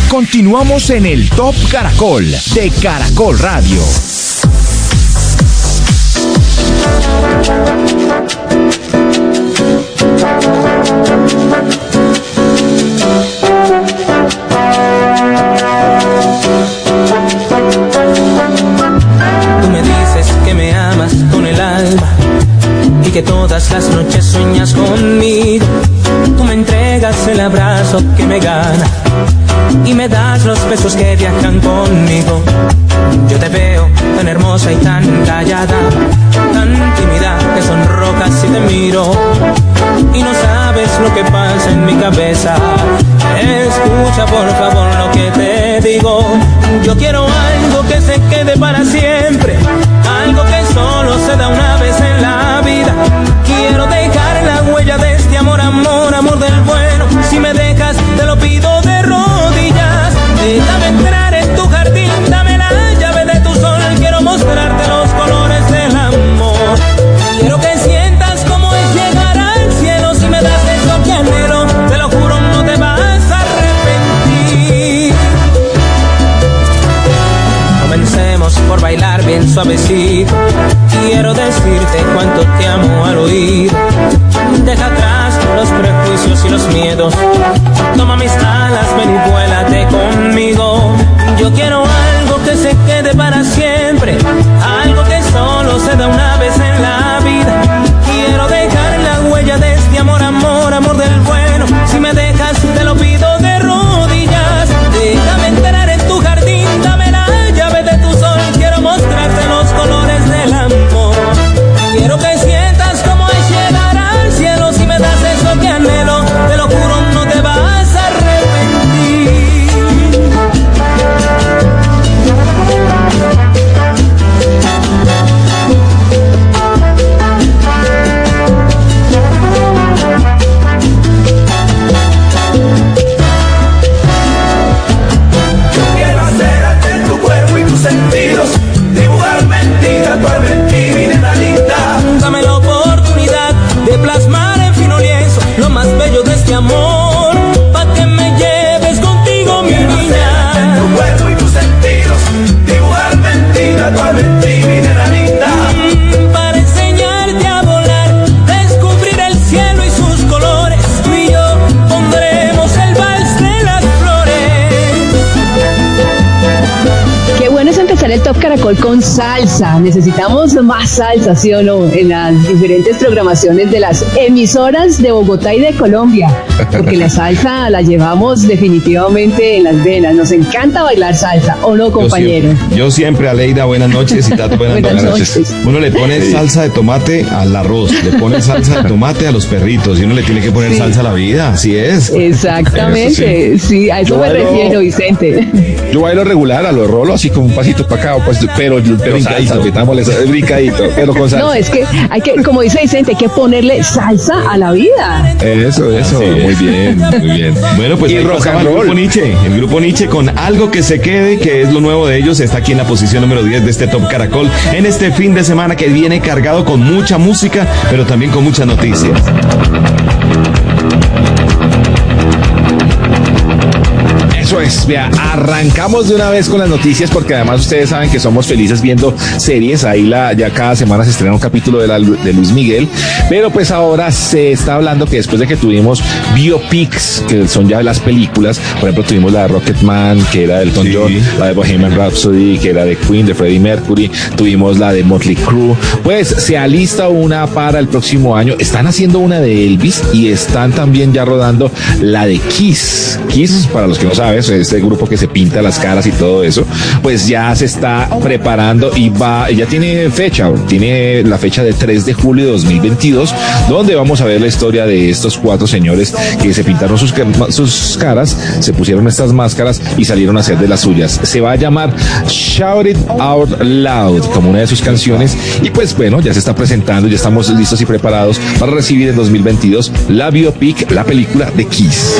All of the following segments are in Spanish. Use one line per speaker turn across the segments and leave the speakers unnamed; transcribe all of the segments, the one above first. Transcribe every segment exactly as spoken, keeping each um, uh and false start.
Continuamos en el Top Caracol de Caracol Radio.
Tú me dices que me amas con el alma y que todas las noches sueñas conmigo. Tú me entregas el abrazo que me gana y me das los besos que viajan conmigo. Yo te veo tan hermosa y tan callada, tan tímida que sonrojas si te miro y no sabes lo que pasa en mi cabeza. Escucha por favor lo que te digo. Yo quiero algo que se quede para siempre, algo que solo se da una vez en la vida. Quiero dejar la huella de este amor, amor, amor del bueno. Si me dejas te lo pido de rodillas. Déjame entrar en tu jardín, dame la llave de tu sol. Quiero mostrarte los colores del amor. Quiero que sientas cómo es llegar al cielo. Si me das eso que anhelo, te lo juro no te vas a arrepentir. Comencemos por bailar bien suavecito. Quiero decirte cuánto te amo al oír. Deja atrás los prejuicios y los miedos. Toma mis alas, ven y vuélate conmigo. Yo quiero algo que se quede para siempre, algo que solo se da una vez en la vida. Quiero dejar la huella de este amor, amor, amor del bueno. Si me dejas te lo pido de rodillas. Déjame entrar en tu jardín, dame la llave de tu sol. Quiero mostrarte los colores del amor. Quiero que sientas cómo es llegar al cielo. Si me das eso que anhelo, te lo juro no te vas a arrepentir.
Yo quiero hacer tu cuerpo y tus sentidos, dibujar mentira, tu mentir y nena linda.
Dame la oportunidad de plasmar en fino lienzo lo más bello de este amor, pa' que me lleves contigo, mi
Quiero
niña.
hacer tu cuerpo y tus sentidos, dibujar mentira, tu mentir y nena linda.
Mm, Para enseñarte a volar, descubrir el cielo y sus colores. Tú y yo pondremos el vals de las flores.
Qué bueno es empezar el Top Caracol con salsa. Necesitamos más salsa, ¿sí o no? En las diferentes programaciones de las emisoras de Bogotá y de Colombia. Porque la salsa la llevamos definitivamente en las venas. Nos encanta bailar salsa, ¿o no, compañero?
Yo siempre, yo siempre, Aleida, buenas noches, y Tato, buenas,
Buenas
noches.
noches.
Uno le pone
Sí.
salsa de tomate al arroz, le pone salsa de tomate a los perritos, y uno le tiene que poner
Sí.
salsa a la vida, así es.
Exactamente,
Eso
sí. a eso
Yo
me
bailo-
refiero, Vicente.
Yo bailo regular, a lo rolo, así como un pasito para acá, un pasito, pero, pero
Brincadito.
salsa, metámosle salsa, brincadito, pero con salsa.
No, es que hay que, como dice Vicente, hay que ponerle salsa a la vida.
Eso, eso,
Así es.
muy bien, muy bien.
Bueno, pues
Y
ahí
rock
pasaba
and
el
roll.
grupo Nietzsche, el grupo Nietzsche con Algo que se quede, que es lo nuevo de ellos, está aquí en la posición número diez de este Top Caracol, en este fin de semana que viene cargado con mucha música, pero también con muchas noticias.
Eso es, vea, arrancamos de una vez con las noticias porque además ustedes saben que somos felices viendo series, ahí la, ya cada semana se estrena un capítulo de, la, de Luis Miguel, pero pues ahora se está hablando que después de que tuvimos biopics, que son ya las películas, por ejemplo tuvimos la de Rocketman, que era de Elton
Sí.
John, la de Bohemian Rhapsody, que era de Queen, de Freddie Mercury, tuvimos la de Motley Crue, pues se alista una para el próximo año, están haciendo una de Elvis y están también ya rodando la de Kiss. Kiss, para los que no saben, este grupo que se pinta las caras y todo eso, pues ya se está preparando y va, ya tiene fecha, tiene la fecha de tres de julio de dos mil veintidós, donde vamos a ver la historia de estos cuatro señores que se pintaron sus, sus caras, se pusieron estas máscaras y salieron a hacer de las suyas. Se va a llamar Shout It Out Loud, como una de sus canciones, y pues bueno, ya se está presentando, ya estamos listos y preparados para recibir en dos mil veintidós la biopic, la película de Kiss.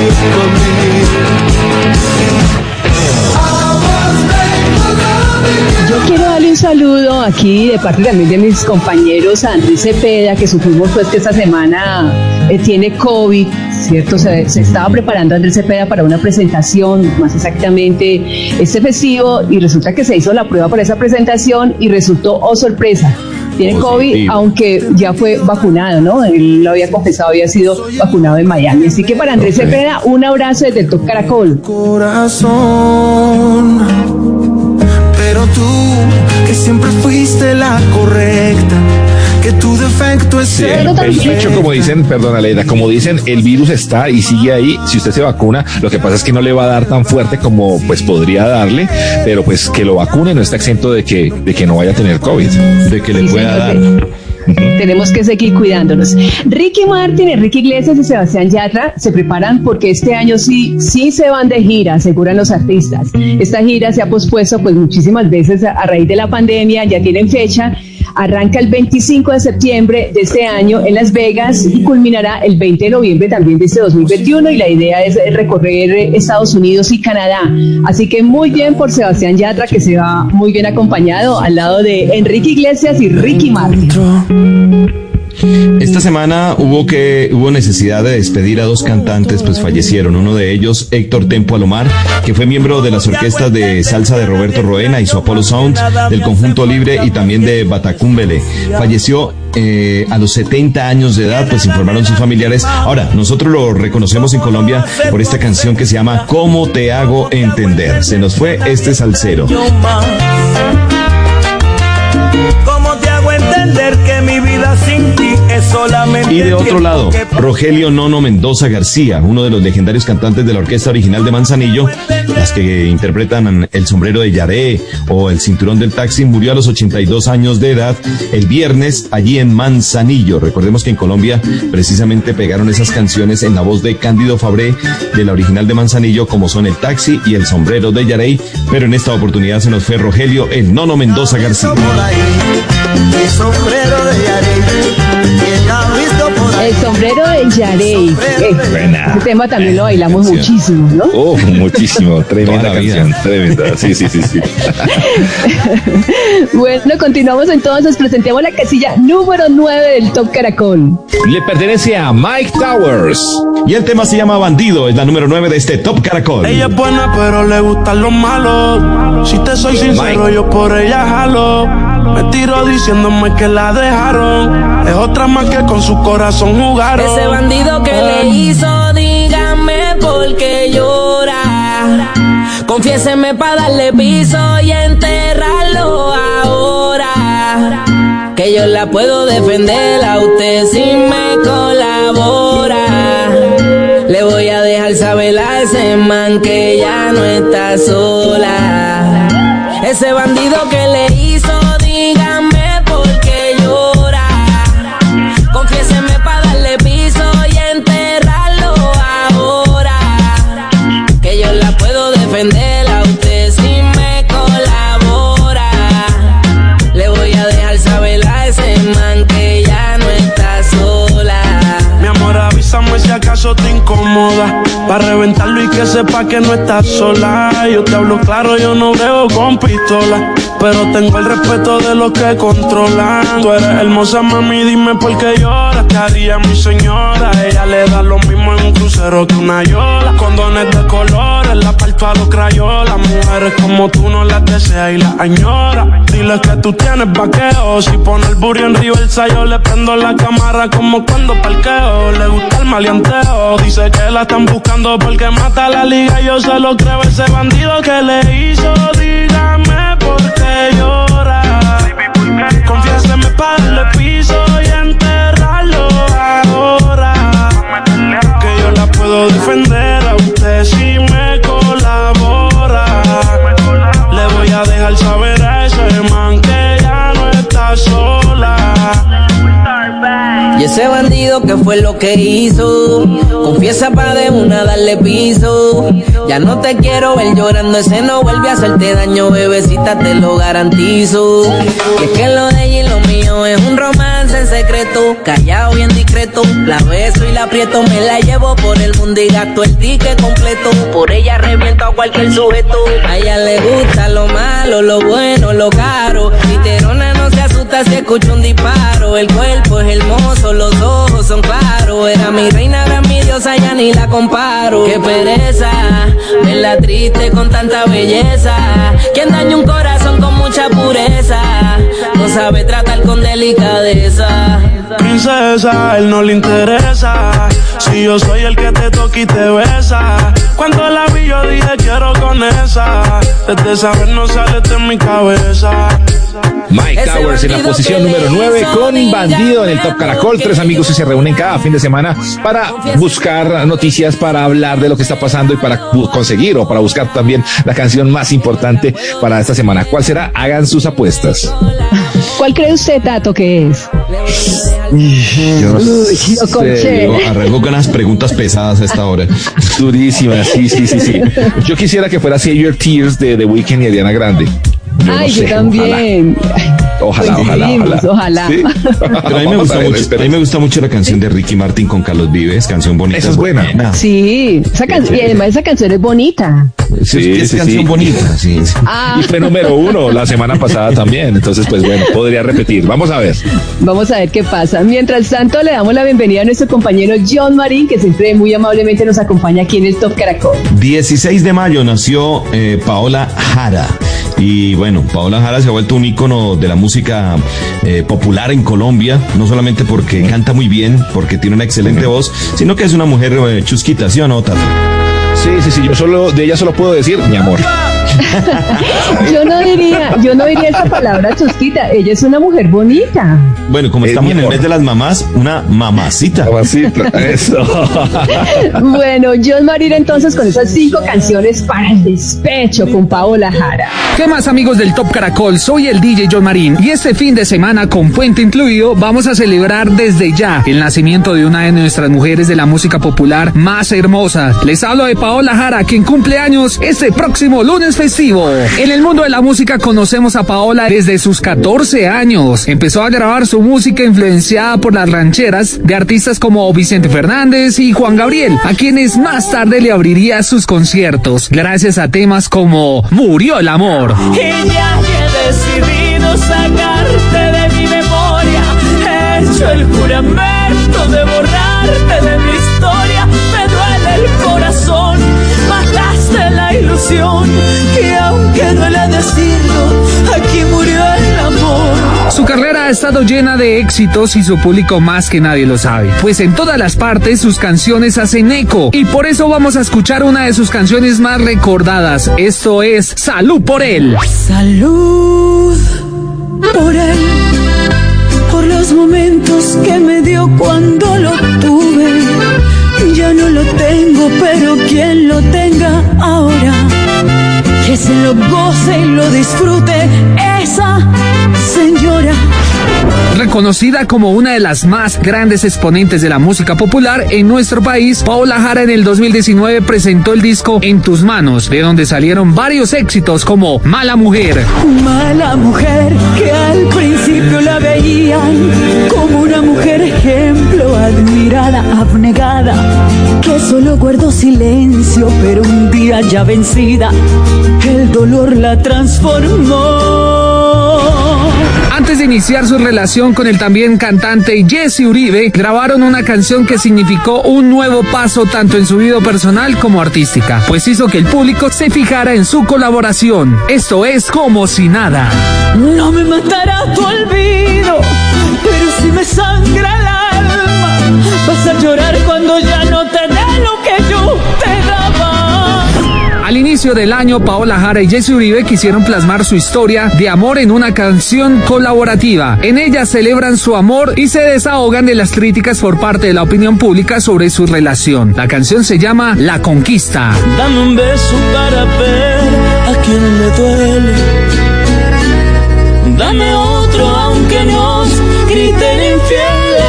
Yo quiero darle un saludo aquí de parte también de mis compañeros a Andrés Cepeda, que supimos pues que esta semana eh, tiene COVID, ¿cierto? Se, se estaba preparando Andrés Cepeda para una presentación, más exactamente este festivo, y resulta que se hizo la prueba para esa presentación y resultó, oh sorpresa, tiene COVID, sí, aunque ya fue vacunado, ¿no? Él lo había confesado, había sido vacunado en Miami. Así que para Andrés okay. Cepeda, un abrazo desde el Top Caracol.
Corazón, pero tú, que siempre fuiste la correcta, que tu defecto es
sí, el, el bicho, como dicen, perdona Leida, como dicen, el virus está y sigue ahí. Si usted se vacuna, lo que pasa es que no le va a dar tan fuerte como pues podría darle, pero pues que lo vacune no está exento de que, de que no vaya a tener COVID, de que le sí, pueda dar.
Tenemos que seguir cuidándonos. Ricky Martin, Enrique Iglesias y Sebastián Yatra se preparan porque este año sí, sí se van de gira, aseguran los artistas. Esta gira se ha pospuesto pues muchísimas veces a, a raíz de la pandemia, ya tienen fecha. Arranca el veinticinco de septiembre de este año en Las Vegas y culminará el veinte de noviembre también de este dos mil veintiuno, y la idea es recorrer Estados Unidos y Canadá. Así que muy bien por Sebastián Yatra, que se va muy bien acompañado al lado de Enrique Iglesias y Ricky Martin.
Esta semana hubo que hubo necesidad de despedir a dos cantantes, pues fallecieron. Uno de ellos, Héctor Tempo Alomar, que fue miembro de las orquestas de salsa de Roberto Roena y su Apollo Sound, del Conjunto Libre y también de Batacumbele. Falleció eh, a los setenta años de edad, pues informaron sus familiares. Ahora, nosotros lo reconocemos en Colombia por esta canción que se llama ¿Cómo te hago entender? Se nos fue este salsero.
¿Cómo te hago entender que mi vida sin ti es solamente?
Y de otro lado, Rogelio Nono Mendoza García, uno de los legendarios cantantes de la orquesta original de Manzanillo, las que interpretan El Sombrero de Yaré o El Cinturón del Taxi, murió a los ochenta y dos años de edad el viernes allí en Manzanillo. Recordemos que en Colombia precisamente pegaron esas canciones en la voz de Cándido Fabré de la original de Manzanillo, como son El Taxi y El Sombrero de Yaré, pero en esta oportunidad se nos fue Rogelio el Nono Mendoza García.
El sombrero de Yarey,
el sombrero de Yarey. Eh, ese tema también lo bailamos canción. Muchísimo, ¿no?
Oh, muchísimo, tremenda canción, tremenda. Sí, sí, sí, sí.
Bueno, continuamos entonces, presentemos la casilla número nueve del Top Caracol.
Le pertenece a Mike Towers
y el tema se llama Bandido, es la número nueve de este Top Caracol.
Ella es buena, pero le gustan los malos. Si te soy sincero, Mike. Yo por ella jalo. Me tiro diciéndome que la dejaron. Es otra más que con su corazón jugaron.
Ese bandido que le hizo, dígame por qué llora. Confiéseme pa' darle piso y enterrarlo ahora. Que yo la puedo defender a usted si me colabora. Le voy a dejar saber a ese man que ya no está sola. Ese bandido que le hizo, dígame por qué llora. Confiéseme pa' darle piso y enterrarlo ahora. Que yo la puedo defender a usted si me colabora. Le voy a dejar saber a ese man que ya no está sola.
Mi amor, avísame si acaso te incomoda, pa' reventarlo y que sepa que no estás sola. Yo te hablo claro, yo no veo con pistola, pero tengo el respeto de los que controlan. Tú eres hermosa, mami, dime por qué lloras. ¿Qué haría mi señora? Ella le da lo mismo en un crucero que una yola. Condones de colores, la parto a los crayolas. Mujeres como tú no las deseas y las añora. Dile que tú tienes vaqueo. Si pone el burro en Riverside, yo le prendo la cámara como cuando parqueo. Le gusta el maleanteo. Dice que la están buscando porque mata la liga. Yo se lo creo, ese bandido que le hizo. Dígame por qué llora. Confiéseme pa' darle piso y enterrarlo ahora. Que yo la puedo defender a usted si me colabora. Le voy a dejar saber a ese man que ya no está sola.
Y ese bandido que fue lo que hizo, confiesa pa' de una darle piso. Ya no te quiero ver llorando, ese no vuelve a hacerte daño, bebecita, te lo garantizo. Y es que lo de ella y lo mío es un romance en secreto, callado bien discreto. La beso y la aprieto, me la llevo por el mundo y gasto el ticket completo. Por ella reviento a cualquier sujeto. A ella le gusta lo malo, lo bueno, lo caro. Literona no se asusta alerta si escucho un disparo. El cuerpo es hermoso, los ojos son claros. Era mi reina, era mi diosa, ya ni la comparo. Qué pereza, verla triste con tanta belleza. Quien daña un corazón con mucha pureza, no sabe tratar con delicadeza.
Princesa, él no le interesa. Si yo soy el que te toca y te besa. Cuando la vi yo dije quiero con esa. Desde saber no sale de mi cabeza.
Mike Towers en la posición número nueve con Bandido en el Top Caracol. Tres amigos que se reúnen cada fin de semana para buscar noticias, para hablar de lo que está pasando y para conseguir o para buscar también la canción más importante para esta semana. ¿Cuál será? Hagan sus apuestas.
¿Cuál cree usted, Tato, que es?
Yo no sé.
Yo arranco con las preguntas pesadas a esta hora.
Durísimas, sí, sí, sí, sí. Yo quisiera que fuera Save Your Tears de The Weeknd y Ariana Grande. Yo
Ay,
no sé,
yo también.
Ojalá, ojalá, ojalá.
Ojalá.
¿Sí?
Pero a mí, me gusta
a ver,
mucho, a mí me gusta mucho la canción de Ricky Martin con Carlos Vives, canción bonita.
Esa es buena.
Sí, esa canción, y además esa canción es bonita.
Sí, es, es
sí,
canción
sí.
bonita, sí. sí.
Ah,
Y fue número uno la semana pasada también. Entonces, pues bueno, podría repetir. Vamos a ver.
vamos a ver qué pasa. Mientras tanto, le damos la bienvenida a nuestro compañero John Marín, que siempre muy amablemente nos acompaña aquí en el Top Caracol.
dieciséis de mayo nació eh, Paola Jara. Y bueno, Paola Jara se ha vuelto un ícono de la música eh, popular en Colombia, no solamente porque canta muy bien, porque tiene una excelente voz, sino que es una mujer eh, chusquita, ¿sí o no, Tato?
Sí, sí, sí. Yo solo, de ella solo puedo decir mi amor.
Yo no diría, yo no diría esa palabra chusquita, ella es una mujer bonita.
Bueno, como
Es
estamos
mi
en el
amor.
mes de las mamás, una mamacita.
Mamacita, eso.
Bueno, John Marín entonces con esas cinco canciones para el despecho con Paola Jara.
¿Qué más, amigos del Top Caracol? Soy el D J John Marín y este fin de semana, con puente incluido, vamos a celebrar desde ya el nacimiento de una de nuestras mujeres de la música popular más hermosas. Les hablo de Paola Jara, quien cumple años este próximo lunes festivo. En el mundo de la música conocemos a Paola desde sus catorce años. Empezó a grabar su música influenciada por las rancheras de artistas como Vicente Fernández y Juan Gabriel, a quienes más tarde le abriría sus conciertos, gracias a temas como Murió el amor.
Y ya que he decidido sacarte de mi memoria, he hecho el juramento de borrarte de mi historia. Me duele el corazón, mataste la ilusión, que aunque duele decirlo, aquí murió el amor.
Su carrera ha estado llena de éxitos y su público más que nadie lo sabe, pues en todas las partes sus canciones hacen eco, y por eso vamos a escuchar una de sus canciones más recordadas. Esto es Salud por él.
Salud por él, por los momentos que me dio cuando lo tuve. Ya no lo tengo, pero quien lo tenga ahora, que se lo goce y lo disfrute esa señora.
Reconocida como una de las más grandes exponentes de la música popular en nuestro país, Paola Jara en el dos mil diecinueve presentó el disco En tus manos, de donde salieron varios éxitos como Mala mujer.
Mala mujer que al principio la veían como una mujer ejemplo, admirada, abnegada, que solo guardó silencio, pero un día ya vencida, el dolor la transformó.
Antes de iniciar su relación con el también cantante Jesse Uribe, grabaron una canción que significó un nuevo paso tanto en su vida personal como artística, pues hizo que el público se fijara en su colaboración. Esto es Como si nada.
No me matará tu olvido, pero si me sangra el alma, vas a llorar cuando ya no te dé lo que yo te daba.
Al inicio del año, Paola Jara y Jesse Uribe quisieron plasmar su historia de amor en una canción colaborativa. En ella celebran su amor y se desahogan de las críticas por parte de la opinión pública sobre su relación. La canción se llama La Conquista.
Dame un beso para ver a quien le duele. Dame otro aunque nos griten infieles.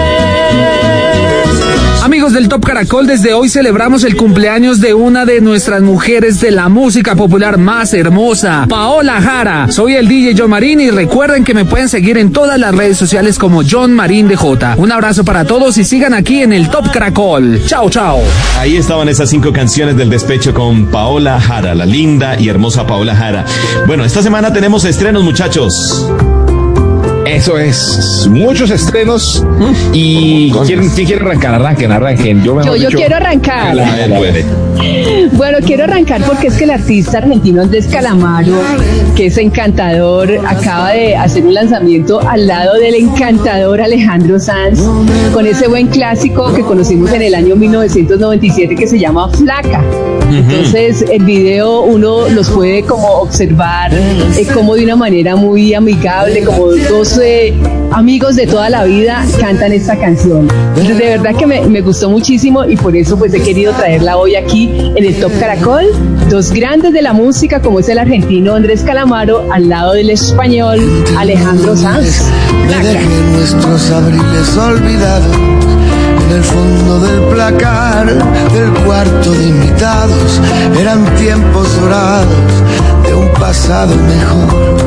Amigos del Top Caracol, desde hoy celebramos el cumpleaños de una de nuestras mujeres de la música popular más hermosa, Paola Jara. Soy el D J John Marín y recuerden que me pueden seguir en todas las redes sociales como John Marín D J. Un abrazo para todos y sigan aquí en el Top Caracol. Chao, chao.
Ahí estaban esas cinco canciones del despecho con Paola Jara, la linda y hermosa Paola Jara. Bueno, esta semana tenemos estrenos, muchachos.
Eso es, muchos estrenos. Y ¿quién, ¿quién quiere arrancar? Arranquen, arranquen. Yo,
yo, yo quiero arrancar. Bueno, quiero arrancar porque es que el artista argentino Andrés Calamaro, que es encantador, acaba de hacer un lanzamiento al lado del encantador Alejandro Sanz, con ese buen clásico que conocimos en el año mil novecientos noventa y siete que se llama Flaca. Entonces el video uno los puede como observar eh, como de una manera muy amigable, como dos eh, amigos de toda la vida cantan esta canción. Entonces de verdad que me, me gustó muchísimo y por eso pues he querido traerla hoy aquí en el Top Caracol. Dos grandes de la música como es el argentino Andrés Calamaro al lado del español Alejandro Sanz.
Desde que nuestros abriles olvidados en el fondo del placar del cuarto de invitados eran tiempos dorados de un pasado mejor.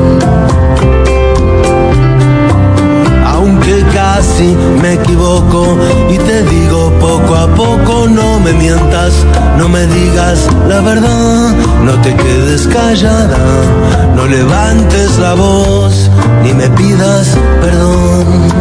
Aunque casi me equivoco y te digo poco a poco, no me mientas, no me digas la verdad, no te quedes callada, no levantes la voz ni me pidas perdón.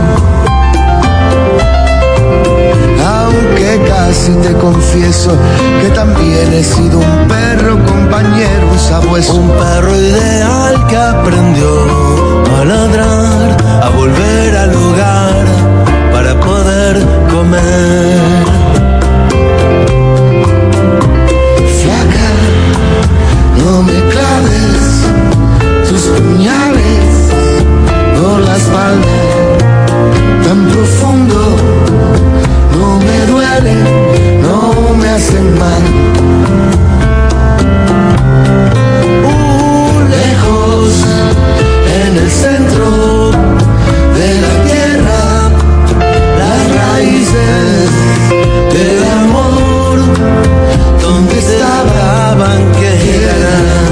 Aunque casi te confieso que también he sido un perro compañero, un sabueso, un perro ideal que aprendió a ladrar, a volver al hogar para poder comer. Flaca, no me claves tus puñales por la espalda tan profundo. No me duele, no me hacen mal. Uh, lejos, en el centro de la tierra, las raíces del amor, donde estaban que eran.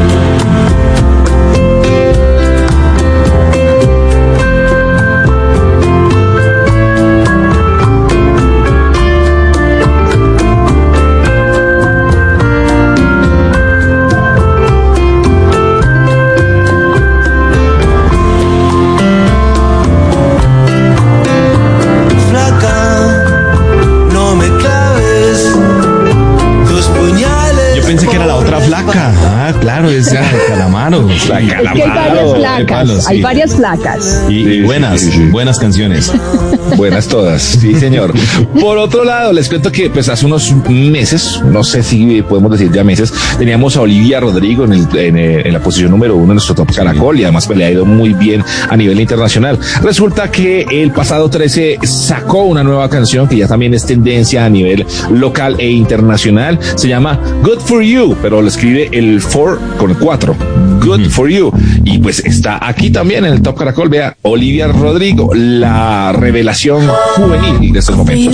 Claro, es la Calamaro. La Calamaro.
Es que hay varias placas, palo, sí. hay varias placas.
Y, y buenas, sí, sí, sí. buenas canciones.
Buenas todas, sí señor. Por otro lado, les cuento que pues hace unos meses, no sé si podemos decir ya meses, teníamos a Olivia Rodrigo en, el, en, en la posición número uno en nuestro Top Caracol y además pues, le ha ido muy bien a nivel internacional. Resulta que el pasado trece sacó una nueva canción que ya también es tendencia a nivel local e internacional. Se llama Good For You, pero lo escribe el four con el cuatro. Good mm-hmm. For You. Y pues está aquí también en el Top Caracol. Vea, Olivia Rodrigo, la revelación juvenil de estos momentos.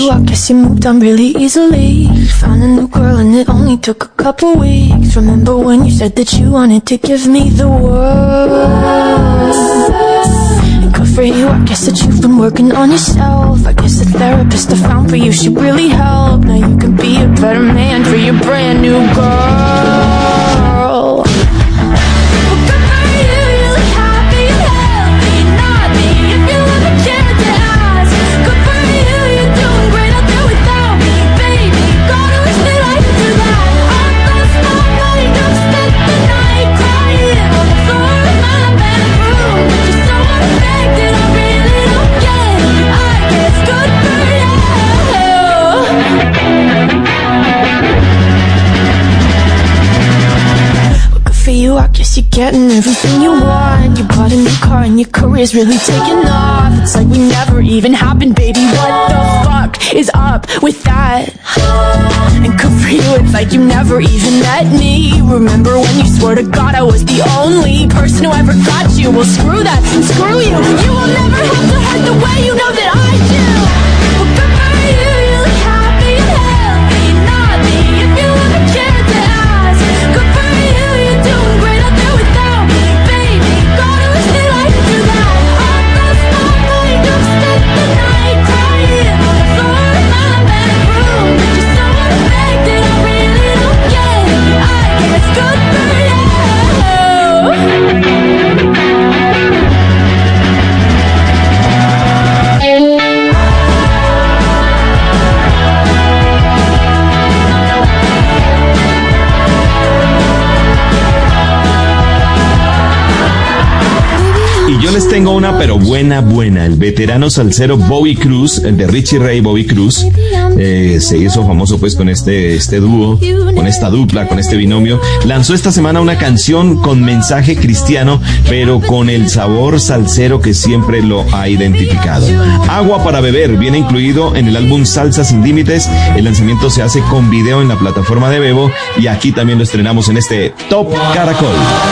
For you, I guess that you've been working on yourself. I guess the therapist I found for you should really help. Now you can be a better man for your brand new girl. I guess you're getting everything you want. You bought a new car and your career's really taking off. It's like we never even happened, baby. What the fuck is up with that? And good for you, it's like you never even met me. Remember when you swore to God I was the only person who ever got you? Well, screw that and screw you. You will never have to hurt the way you know that I do. Well, good for you, you look happy and healthy. Not me, if you ever cared to ask. Good for you, you're doing great.
buenona, pero buena, buena. El veterano salsero Bobby Cruz, el de Richie Ray, Bobby Cruz, eh, se hizo famoso pues con este, este dúo, con esta dupla, con este binomio. Lanzó esta semana una canción con mensaje cristiano, pero con el sabor salsero que siempre lo ha identificado. Agua para beber viene incluido en el álbum Salsa Sin Límites. El lanzamiento se hace con video en la plataforma de Bebo y aquí también lo estrenamos en este Top Caracol.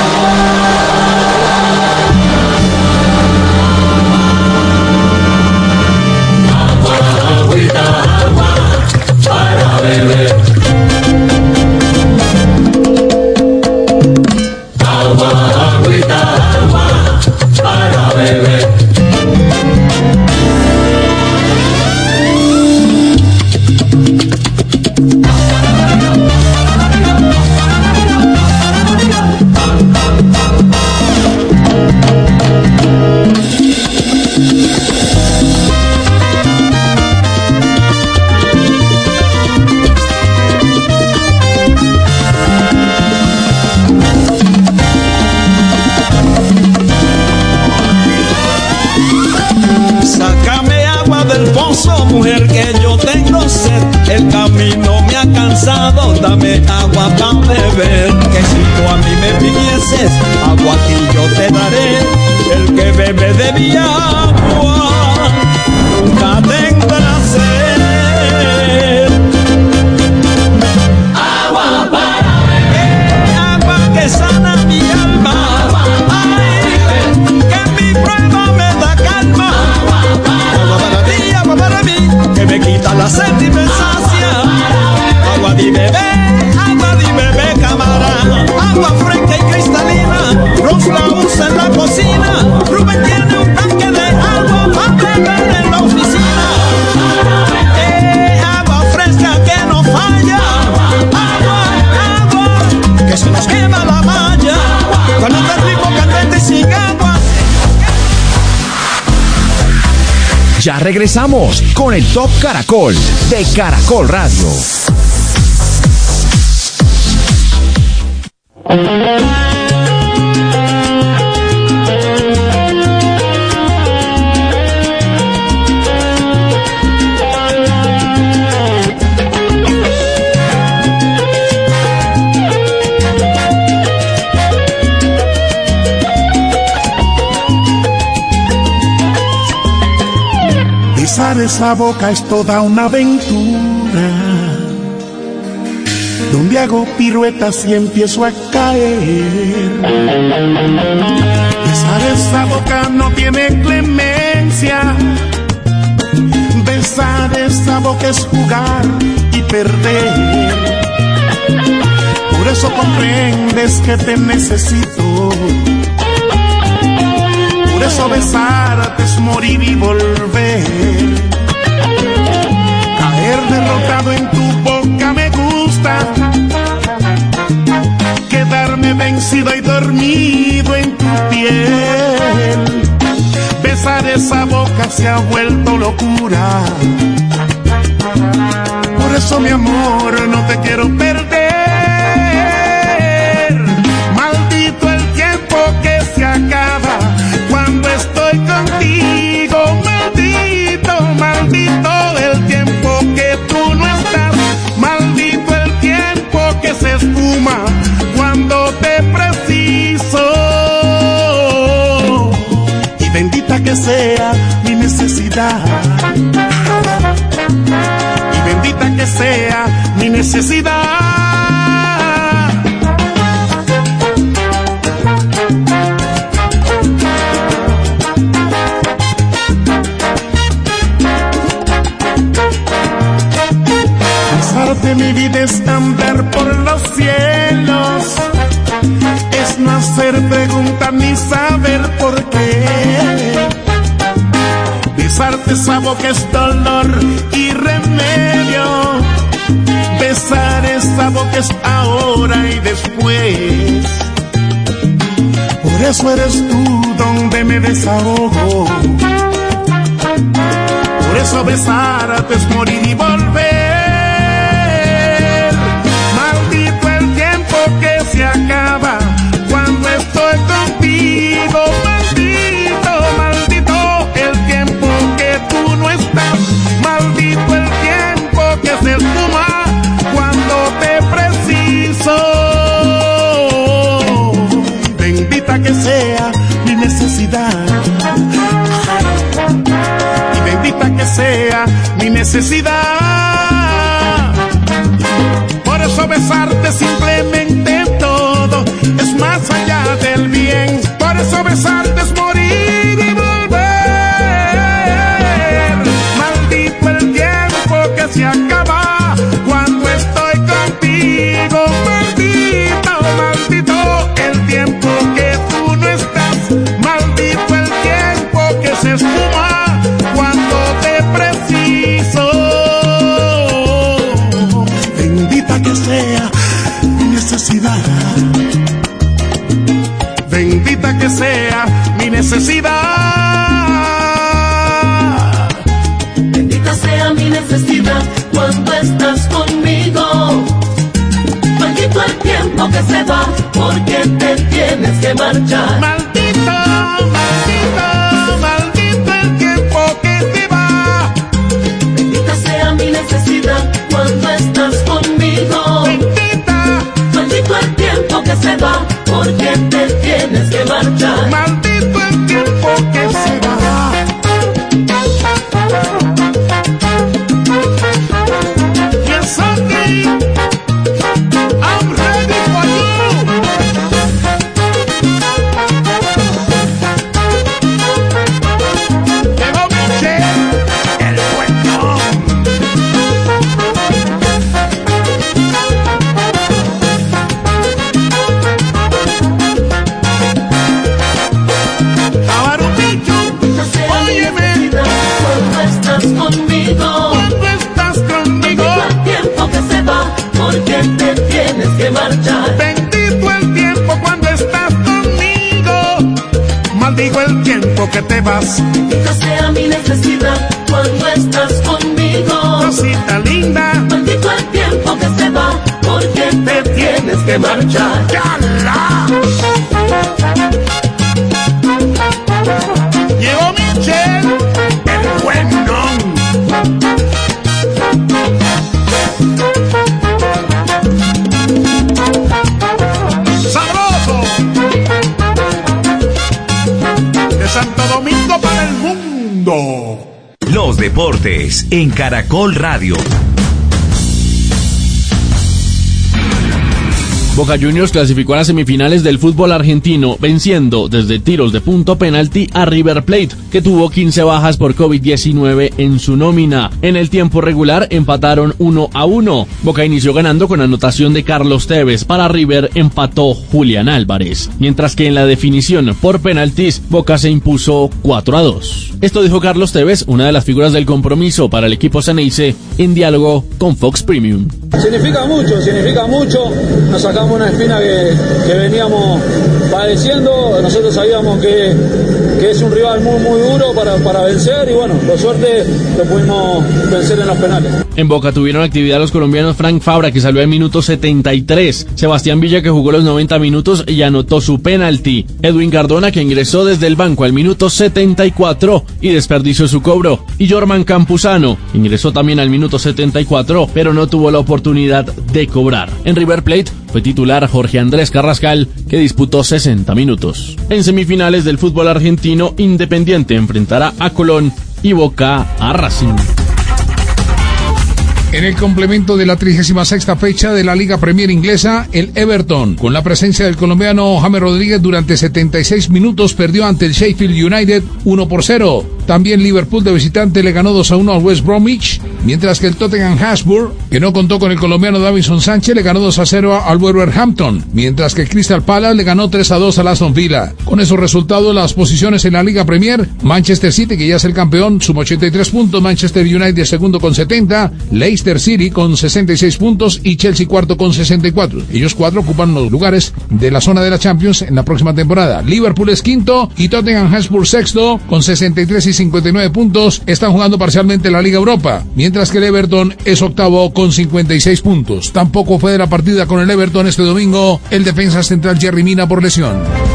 Mujer, que yo tengo sed, el camino me ha cansado, dame agua para beber. Que si tú a mí me pidieses agua, a ti yo te daré. El que bebe de mi agua nunca tendrá sed. Agua para beber, agua que sana mi alma. Agua para beber, que mi prueba me da calma. Agua para ti, agua para mí, que me quita la sed y me sacia. Agua di bebé, agua di bebé, cámara. Agua fresca y cristalina, Ross la usa en la cocina. Rubén tiene un tanque de agua para beber en la oficina. Eh, agua fresca que no falla. Agua, agua, que se nos quema la malla. Cuando está rico, caliente y sin agua.
Ya regresamos con el Top Caracol de Caracol Radio.
Besar esa boca es toda una aventura, donde hago piruetas y empiezo a caer. Besar esa boca no tiene clemencia. Besar esa boca es jugar y perder. Por eso comprendes que te necesito. Por eso besarte es morir y volver. Caer derrotado en tu boca me gusta. Quedarme vencido y dormido en tu piel. Besar esa boca se ha vuelto locura. Por eso, mi amor, no te quiero perder. Maldito el tiempo que se acaba cuando estoy contigo. Maldito, maldito el tiempo que tú no estás. Maldito el tiempo que se esfuma cuando te preciso. Y bendita que sea mi necesidad. Y bendita que sea mi necesidad. De mi vida es andar por los cielos, es no hacer preguntas ni saber por qué. Besarte esa boca es dolor y remedio. Besar esa boca es ahora y después. Por eso eres tú donde me desahogo. Por eso besarte es morir y volver. Que se acaba cuando estoy contigo. Maldito, maldito necesidad. Por eso besarte simplemente todo es más allá del bien. Por eso besarte es morir y volver. Maldito el tiempo que se acaba cuando estoy contigo. Maldito, maldito el tiempo que tú no estás. Maldito el tiempo que se esfuma cuando te preciso. Bendita que sea mi necesidad. Bendita que sea mi necesidad.
Bendita sea mi necesidad cuando estás conmigo. Maldito el tiempo que se va porque te tienes que marchar.
Maldito, maldito, maldito el tiempo que se va.
Bendita sea mi necesidad cuando estás conmigo.
Bendita.
Maldito el tiempo que se va porque te tienes que marchar.
Maldito el tiempo que se va. Yes, okay. I'm ready for you. Llegó Michelle, el bueno. Abarupichu, óyeme,
Cuando estás conmigo.
cuando estás conmigo.
Bendito el tiempo que se va porque te tienes que marchar.
Bendito el tiempo cuando estás conmigo. Maldigo el tiempo que te vas.
Bendita sea mi necesidad cuando estás conmigo.
Cosita linda.
Maldito el tiempo que se va porque te tienes que marchar.
¡Yala! Llegó Michelle, el bueno. ¡Sabroso! De Santo Domingo para el mundo.
Los deportes en Caracol Radio.
Boca Juniors clasificó a las semifinales del fútbol argentino, venciendo desde tiros de punto penalti a River Plate, que tuvo quince bajas por COVID diecinueve en su nómina. En el tiempo regular empataron uno a uno. Boca inició ganando con anotación de Carlos Tevez. Para River empató Julián Álvarez. Mientras que en la definición por penaltis, Boca se impuso cuatro a dos. Esto dijo Carlos Tevez, una de las figuras del compromiso para el equipo Ceneice, en diálogo con Fox Premium.
Significa mucho, significa mucho. Nos sacamos una espina que, que veníamos padeciendo. Nosotros sabíamos que, que es un rival muy muy duro para, para vencer y bueno, por suerte lo pudimos vencer en los penales.
En Boca tuvieron actividad los colombianos Frank Fabra, que salió al minuto setenta y tres, Sebastián Villa, que jugó los noventa minutos y anotó su penalti, Edwin Cardona, que ingresó desde el banco al minuto setenta y cuatro y desperdició su cobro, y Jorman Campuzano ingresó también al minuto setenta y cuatro, pero no tuvo la oportunidad de cobrar. En River Plate fue titular Jorge Andrés Carrascal, que disputó sesenta minutos. En semifinales del fútbol argentino, Independiente enfrentará a Colón y Boca a Racing.
En el complemento de la trigésima sexta fecha de la Liga Premier Inglesa, el Everton, con la presencia del colombiano James Rodríguez durante setenta y seis minutos, perdió ante el Sheffield United uno por cero. También Liverpool de visitante le ganó dos a uno al West Bromwich, mientras que el Tottenham Hotspur, que no contó con el colombiano Davinson Sánchez, le ganó dos a cero al Wolverhampton, mientras que el Crystal Palace le ganó tres a dos al Aston Villa. Con esos resultados, las posiciones en la Liga Premier: Manchester City, que ya es el campeón, suma ochenta y tres puntos, Manchester United segundo con setenta, Leicester City con sesenta y seis puntos y Chelsea cuarto con sesenta y cuatro. Ellos cuatro ocupan los lugares de la zona de la Champions en la próxima temporada. Liverpool es quinto y Tottenham Hotspur sexto con sesenta y tres y cincuenta y nueve puntos. Están jugando parcialmente la Liga Europa, mientras que el Everton es octavo con cincuenta y seis puntos. Tampoco fue de la partida con el Everton este domingo el defensa central Jerry Mina por lesión.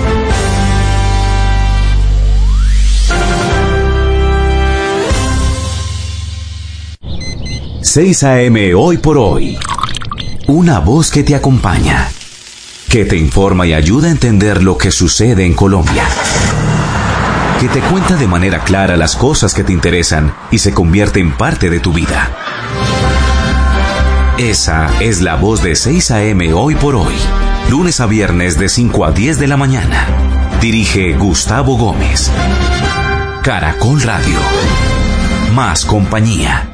seis a eme Hoy por Hoy. Una voz que te acompaña, que te informa y ayuda a entender lo que sucede en Colombia, que te cuenta de manera clara las cosas que te interesan y se convierte en parte de tu vida. Esa es la voz de seis a eme Hoy por Hoy, lunes a viernes de cinco a diez de la mañana. Dirige Gustavo Gómez. Caracol Radio. Más compañía.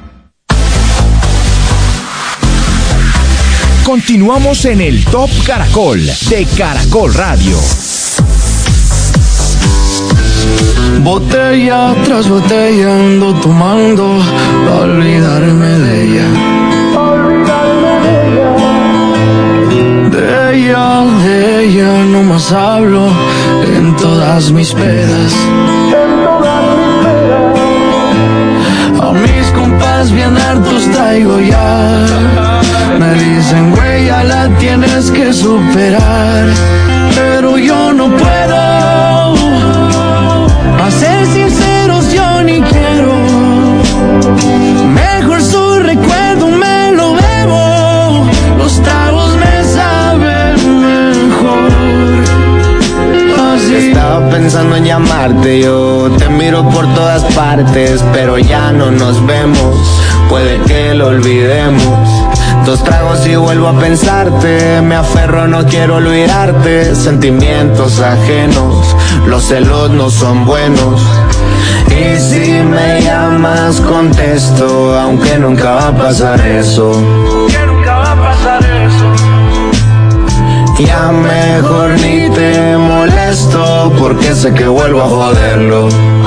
Continuamos en el Top Caracol de Caracol Radio.
Botella tras botella ando tomando pa' olvidarme de ella. De ella, de ella no más hablo en todas mis pedas. A mis compas bien hartos traigo ya. Me dicen, güey, ya la tienes que superar. Pero yo no puedo. A ser sinceros yo ni quiero. Mejor su recuerdo me lo bebo. Los tragos me saben mejor. Así.
Estaba pensando en llamarte, yo te miro por todas partes, pero ya no nos vemos. Puede que lo olvidemos. Dos tragos y vuelvo a pensarte. Me aferro, no quiero olvidarte. Sentimientos ajenos, los celos no son buenos. Y si me llamas contesto, aunque nunca va a pasar eso.
Que nunca va a pasar eso.
Ya mejor ni te molesto, porque sé que vuelvo a joderlo.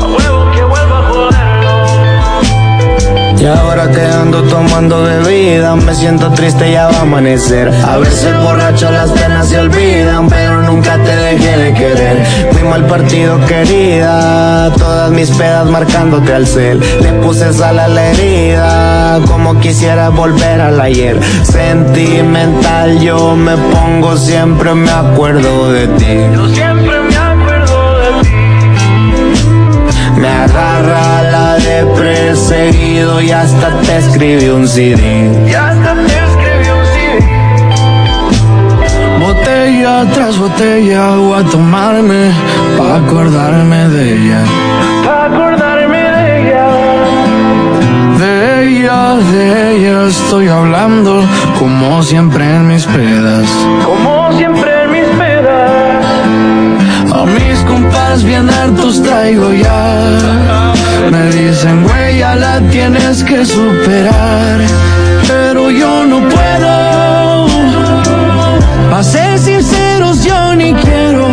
Y ahora que ando tomando bebida, me siento triste, ya va a amanecer. A veces borracho las penas se olvidan, pero nunca te dejé de querer. Fui mal partido, querida, todas mis pedas marcándote al cel. Le puse sal a la herida, como quisiera volver al ayer. Sentimental yo me pongo, siempre me acuerdo de ti.
Yo siempre me acuerdo de ti.
Me agarra la de perseguido y hasta te escribí un C D.
Y hasta te escribí un C D. Botella tras botella voy a tomarme pa' acordarme de ella. Pa' acordarme de ella. De ella, de ella estoy hablando, como siempre en mis pedas. Como siempre en mis pedas. A mis compas bien hartos traigo ya. Me dicen, güey, ya la tienes que superar. Pero yo no puedo. Pa' ser sinceros yo ni quiero.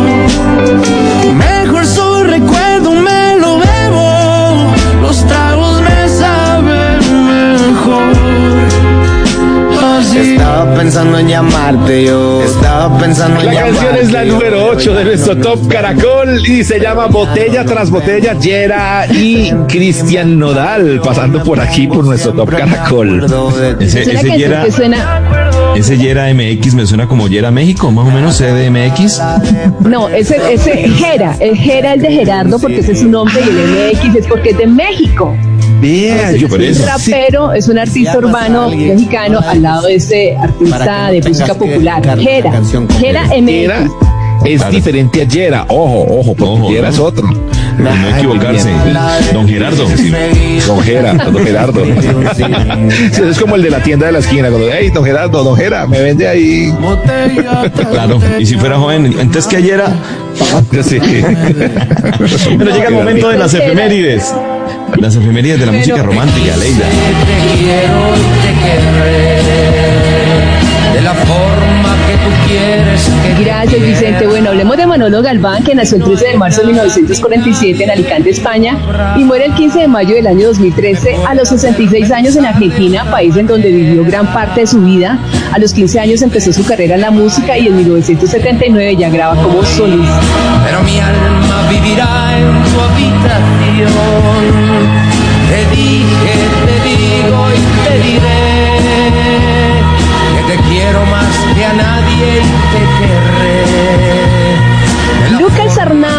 Mejor su recuerdo me lo bebo. Los tragos me saben mejor. Así.
Estaba pensando en llamarte, yo estaba pensando en
La
llamarte.
canción es la número ocho de nuestro Top Caracol y se llama Botella tras Botella, Yera y Cristian Nodal, pasando por aquí por nuestro Top Caracol.
Ese, ese Yera, ese Yera M X me suena como Yera México, más o menos C D M X.
No, ese, ese Jera, el Jera es de Gerardo porque ese es su nombre y el M X es porque es de México.
Bien, yo por
Es un
eso.
rapero, es un artista urbano mexicano al lado de este artista de música popular. Jera, Jera M
Yera
X.
es diferente a Yera, ojo, ojo, porque Yera es otro.
No equivocarse. Don Gerardo. Sí.
Don Gera, don Gerardo. Sí, es como el de la tienda de la esquina, cuando, hey, don Gerardo, don Gera, me vende ahí.
Claro, y si fuera joven, entonces que ayer era.
Sí.
Pero llega el momento de las efemérides. Las efemérides de la música romántica, Leila.
Te quiero y te querré de la forma que tú quieres que
Gracias, Vicente. Bueno, hablemos de Manolo Galván, que nació el trece de marzo de mil novecientos cuarenta y siete en Alicante, España, y muere el quince de mayo del año dos mil trece a los sesenta y seis años en Argentina, país en donde vivió gran parte de su vida. A los quince años empezó su carrera en la música y en mil novecientos setenta y nueve ya graba como solista.
pero mi alma vivirá en tu habitación. Te dije, te digo y te diré que te quiero más que a nadie y te querré.
Lucas Arnau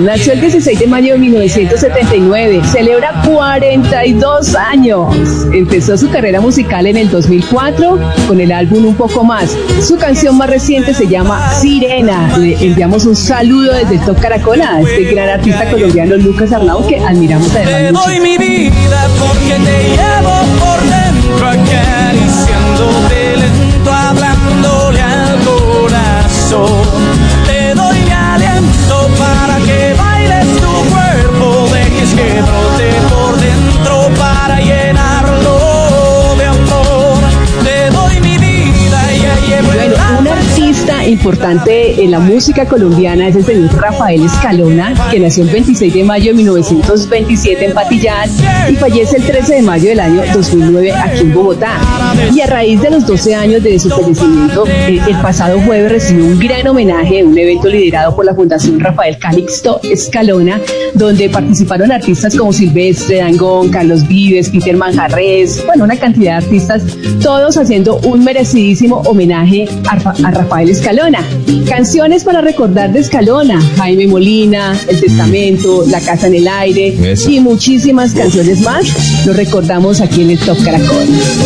Nació el dieciséis de mayo de mil novecientos setenta y nueve, celebra cuarenta y dos años. Empezó su carrera musical en el dos mil cuatro con el álbum Un Poco Más. Su canción más reciente se llama Sirena. Le enviamos un saludo desde el Top Caracol a este gran artista colombiano Lucas Arnau, que admiramos además mucho.
Te doy mi vida porque te llevo por dentro, acariciándote lento, hablándole al corazón. Te doy mi aliento para que bailes tu cuerpo, dejes que brote por dentro para llenarlo de amor. Te doy mi vida y ya llevo el
Bueno, un artista importante en la música colombiana es el señor Rafael Escalona, que nació el veintiséis de mayo de mil novecientos veintisiete en Patillar y fallece el trece de mayo del año dos mil nueve aquí en Bogotá. Y a raíz de los doce años de su fallecimiento, el, el pasado jueves recibió un gran homenaje en un evento liderado por la Fundación Rafael Calixto Escalona, donde participaron artistas como Silvestre Dangond, Carlos Vives, Peter Manjarrés, bueno, una cantidad de artistas, todos haciendo un merecidísimo homenaje a, a Rafael Escalona. Canciones para recordar de Escalona: Jaime Molina, El Testamento, La Casa en el Aire Eso. y muchísimas canciones más. Lo recordamos aquí en el Top Caracol.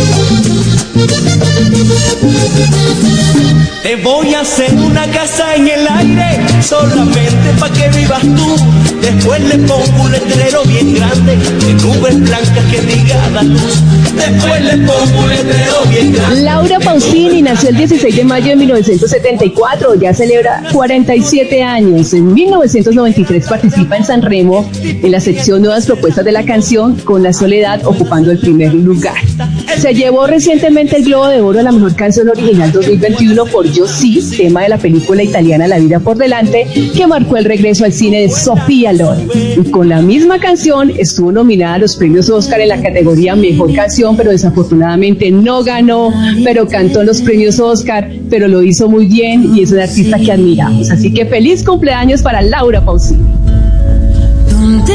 Te voy a hacer una casa en el aire, solamente pa' que vivas tú. Después le pongo un letrero bien grande, de nubes blancas que diga la luz. Después le pongo un letrero bien grande.
Laura Pausini nació el dieciséis de mayo de mil novecientos setenta y cuatro, ya celebra cuarenta y siete años. En mil novecientos noventa y tres participa en San Remo en la sección Nuevas Propuestas de la Canción, con La Soledad ocupando el primer lugar. Se llevó recientemente el Globo de Oro a la mejor canción original dos mil veintiuno por Yo Sí, tema de la película italiana La Vida por Delante, que marcó el regreso al cine de Sofía Loren. Y con la misma canción estuvo nominada a los premios Oscar en la categoría Mejor Canción, pero desafortunadamente no ganó, pero cantó en los premios Oscar, pero lo hizo muy bien y es un artista que admiramos. Así que feliz cumpleaños para Laura Pausini.
¿Dónde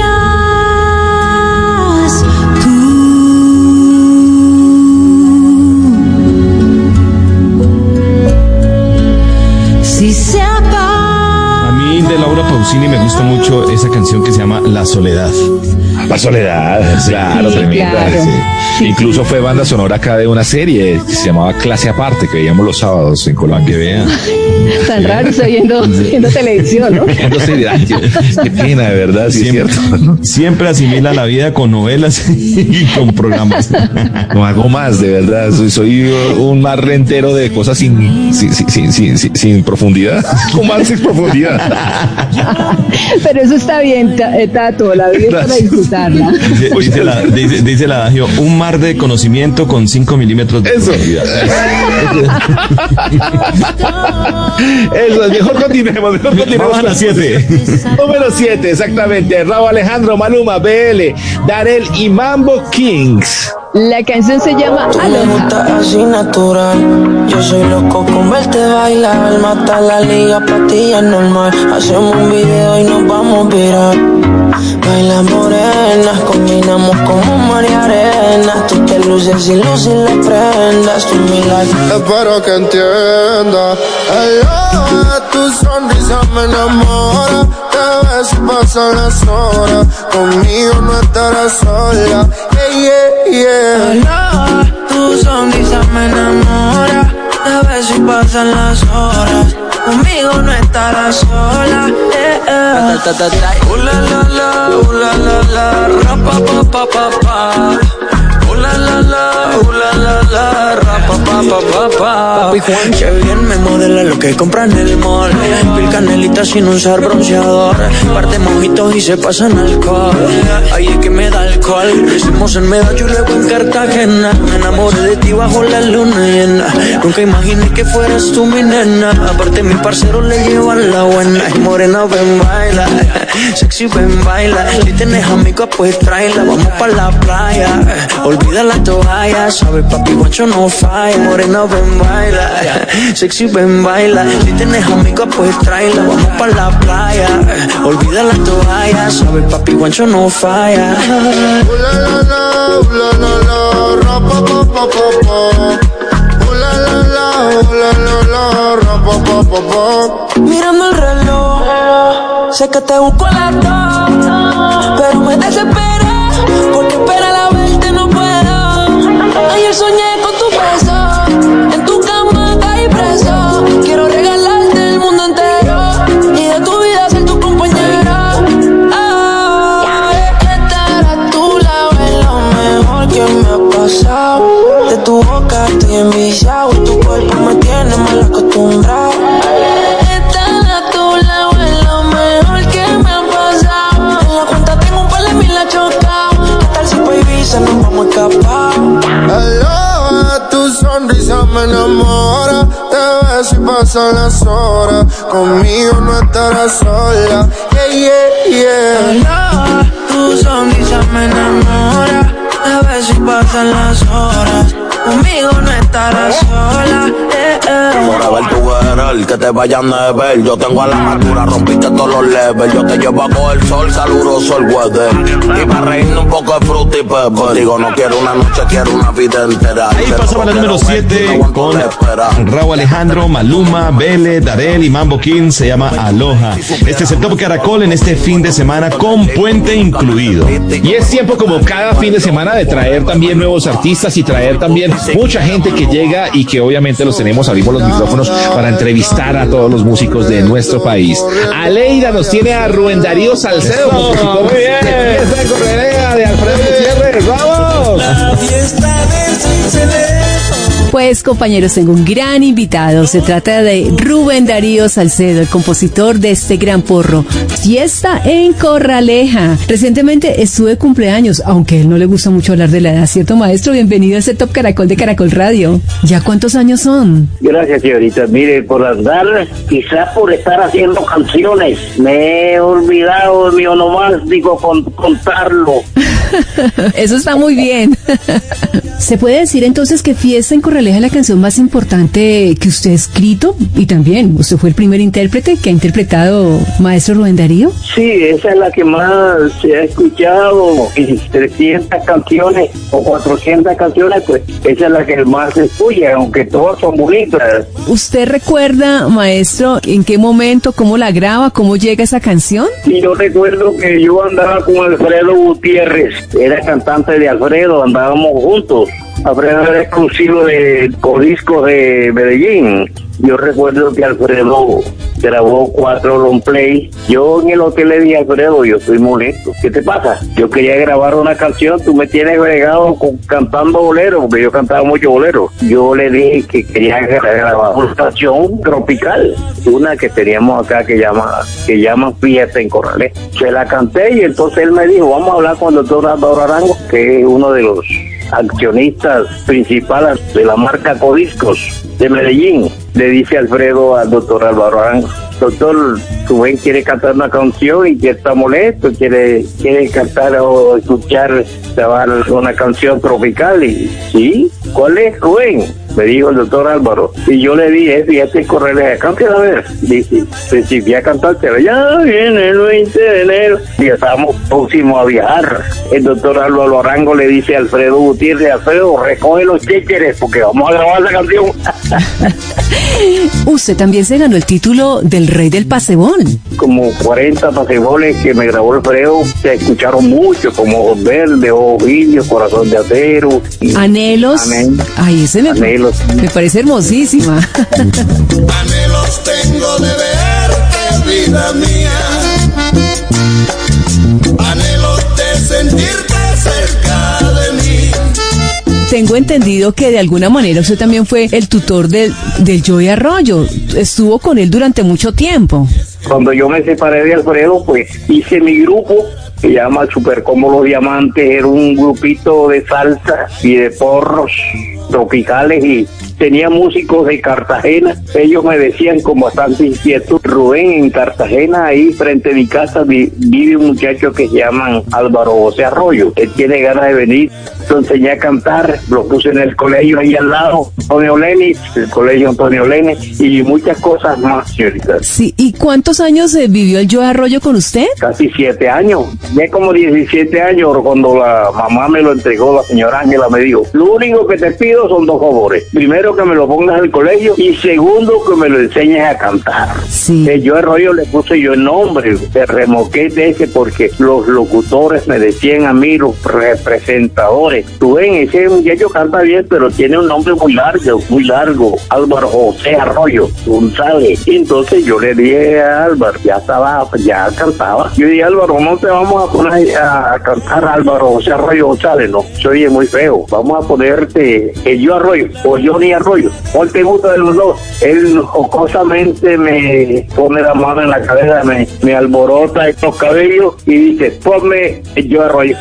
irás tú? Si se apaga.
A mí de Laura Pausini me gusta mucho esa canción que se llama La Soledad.
La Soledad,
Sí,
claro,
sí,
tremenda.
claro.
sí.
Sí,
Incluso fue banda sonora acá de una serie que se llamaba Clase Aparte, que veíamos los sábados en Colombia.
Que vean.
Tan raro, estoy viendo, viendo televisión, ¿no?
No sé, ay, qué pena, de verdad, sí
siempre,
es cierto.
Siempre asimila la vida con novelas y con programas.
No hago más, de verdad. Soy, soy un mar rentero de cosas sin, sin, sin, sin, sin, sin, sin profundidad. Un mar sin profundidad.
Pero eso está bien, Tato, la vida es para disfrutarla.
Dice, dice, la, dice, dice el adagio, un mar de conocimiento con cinco milímetros de
Eso.
profundidad.
Eso, mejor continuemos, mejor continuemos.
Vamos a las siete.
Número siete, exactamente. Raúl Alejandro, Maluma, B L, Darel y Mambo Kings.
La canción se llama
Me gusta
Aloha.
así natural. Yo soy loco con verte bailar. Mata la liga, pa' ti ya es normal. Hacemos un video y nos vamos a virar. Baila morena, combinamos como mar y arena. Tú te luces y luces las prendas. Tú mi life.
Espero que entienda. Aloha, tu sonrisa me enamora. Te ves y pasan las horas. Conmigo no estarás sola. Yeah, yeah, yeah.
Aloha, tu sonrisa me enamora. Te ves y pasan las horas. Conmigo no estarás sola. Eh, eh. Uh, la, la, la, uh, la, la, la, ra, pa, pa, pa, pa, pa. Uh, la, la, la, uh, la, la, la, ra, pa, pa, pa, pa, pa. Papi Juan, que bien me modela lo que compra en el mall. Pil canelita sin usar bronceador. Parte mojitos y se pasan alcohol. Ahí es que me da alcohol. Lo hicimos en Medallo y luego en Cartagena. Me enamoré de ti bajo la luna llena. Nunca imaginé que fueras tú mi nena. Aparte mi parcero le llevan la buena. Morena ven baila, sexy ven baila. Si tienes amigos pues tráela. Vamos pa' la playa, olvida la toalla. Sabes papi guacho no falla. Morena ven baila, sexy ven baila. Si tienes amigos pues tráela. Vamos pa' la playa, olvida la toalla. Sabes papi guacho no falla.
Uh, la, la, la, uh, la, la, la, ra, pa, pa, pa, pa, pa. Uh, la, la, la, uh, la, la, la, ra, pa, pa, pa, pa.
Mirando el reloj, Sé que te busco las dos, pero me desesperé, porque esperar a verte no puedo. Ayer soñé con tu beso, en tu cama caí preso. Quiero regalarte el mundo entero y de tu vida ser tu compañero. Ah, estar a tu lado es lo mejor que me ha pasado. De tu boca estoy enviciado y tu cuerpo me tiene mal acostumbrado. Nos vamos a escapar.
Aloha, tu sonrisa me enamora. Te ves y pasan las horas. Conmigo no estarás sola. Yeah, yeah, yeah.
Aloha, tu sonrisa me enamora. Te ves y pasan las horas. Conmigo no estarás sola. Eh, eh.
Por ver tu querer, que te vayan a ver. Yo tengo a la altura, rompiste todos los levels. Yo te llevo a coger sol, caluroso el weather. Y para reírnos un poco de fruta y pepper. Digo, no quiero una noche, quiero una vida entera.
Ahí pasaba la número siete con Raúl Alejandro, Maluma, Vélez, Darel y Mambo King. Se llama Aloha. Este es el Top Caracol en este fin de semana con puente incluido.
Y es tiempo, como cada fin de semana, de traer también nuevos artistas y traer también mucha gente que llega y que obviamente los tenemos, abrimos los micrófonos para entrevistar a todos los músicos de nuestro país. Aleida nos tiene a Rubén Darío Salcedo, compositor muy bien. De Fiesta en Corralejá de Alfredo Gutiérrez. ¡Vamos!
La fiesta de Cincelejo.
Pues compañeros, tengo un gran invitado. Se trata de Rubén Darío Salcedo, el compositor de este gran porro, Fiesta en Corraleja. Recientemente estuve de cumpleaños, aunque a él no le gusta mucho hablar de la edad, ¿cierto, maestro? Bienvenido a este Top Caracol de Caracol Radio. ¿Ya cuántos años son?
Gracias, señorita. Mire, por andar, quizás por estar haciendo canciones, me he olvidado de mi onomástico con contarlo.
Eso está muy bien. ¿Se puede decir entonces que Fiesta en Corraleja es la canción más importante que usted ha escrito? Y también, ¿usted fue el primer intérprete que ha interpretado maestro Rubén Darío?
Sí, esa es la que más se ha escuchado. Y trescientas canciones o cuatrocientas canciones, pues esa es la que más se escucha, aunque todas son bonitas.
¿Usted recuerda, maestro, en qué momento, cómo la graba, cómo llega esa canción?
Sí, yo recuerdo que yo andaba con Alfredo Gutiérrez, era cantante de Alfredo, andábamos juntos. Alfredo era exclusivo de Codiscos de Medellín. Yo recuerdo que Alfredo grabó cuatro long play. Yo en el hotel le dije a Alfredo, yo estoy molesto. ¿Qué te pasa? Yo quería grabar una canción, tú me tienes bregado con, cantando bolero, porque yo cantaba mucho bolero. Yo le dije que quería grabar una canción tropical, una que teníamos acá que llama que llama Fiesta en Corraleja. Se la canté y entonces él me dijo, vamos a hablar con el doctor Álvaro Arango, que es uno de los accionistas principales de la marca Codiscos de Medellín. Le dice Alfredo al doctor Álvaro Arango, doctor, Rubén quiere cantar una canción y que está molesto, quiere quiere cantar o escuchar, grabar una canción tropical. Y sí, ¿cuál es, Rubén? Me dijo el doctor Álvaro. Y yo le dije, fíjate, correrle, cántela a ver. Dice, principié a cantártela. Ya viene el veinte de enero. Y estábamos próximos a viajar. El doctor Álvaro Arango le dice a Alfredo Gutiérrez, Alfredo, recoge los chécheres porque vamos a grabar la canción.
Usted también se ganó el título del Rey del Pasebol.
Como cuarenta paseboles que me grabó Alfredo, se escucharon mucho, como Ojos Verdes, Ojos Indios, Corazón de Acero.
Anhelos.
Anhel-
Ay, ese me,
Anhelos.
me parece hermosísima.
Anhelos tengo de verte, vida mía. Anhelos de sentirte cerca de mí.
Tengo entendido que de alguna manera usted también fue el tutor del, del Joey Arroyo. Estuvo con él durante mucho tiempo.
Cuando yo me separé de Alfredo, pues hice mi grupo, que se llama Super Como los Diamantes. Era un grupito de salsa y de porros tropicales y tenía músicos de Cartagena. Ellos me decían con bastante inquietud, Rubén, en Cartagena, ahí frente a mi casa, vi, vive un muchacho que se llama Álvaro José Arroyo. Él tiene ganas de venir. Lo enseñé a cantar, lo puse en el colegio ahí al lado, Antonio Lenis, el colegio Antonio Lenis, y muchas cosas más, señorita.
Sí, ¿y cuántos años eh, vivió el Joey Arroyo con usted?
Casi siete años, ya como diecisiete años, cuando la mamá me lo entregó, la señora Ángela me dijo, lo único que te pido son dos favores. Primero, primero que me lo pongas al colegio y segundo que me lo enseñes a cantar.
Sí.
Eh, yo Arroyo le puse yo el nombre de remoquete ese porque los locutores me decían a mí, los representadores, tú ven, ese muchacho canta bien, pero tiene un nombre muy largo, muy largo, Álvaro José Arroyo González. Y entonces yo le dije a Álvaro, ya estaba, ya cantaba. Yo dije, Álvaro, no te vamos a poner a cantar Álvaro José Arroyo González, no, se oye muy feo. Vamos a ponerte el Yo Arroyo o Johnny Arroyo. ¿Cuál te gusta de los dos? Él jocosamente me pone la mano en la cabeza, me, me alborota estos cabellos y dice, ponme el Yo Arroyo.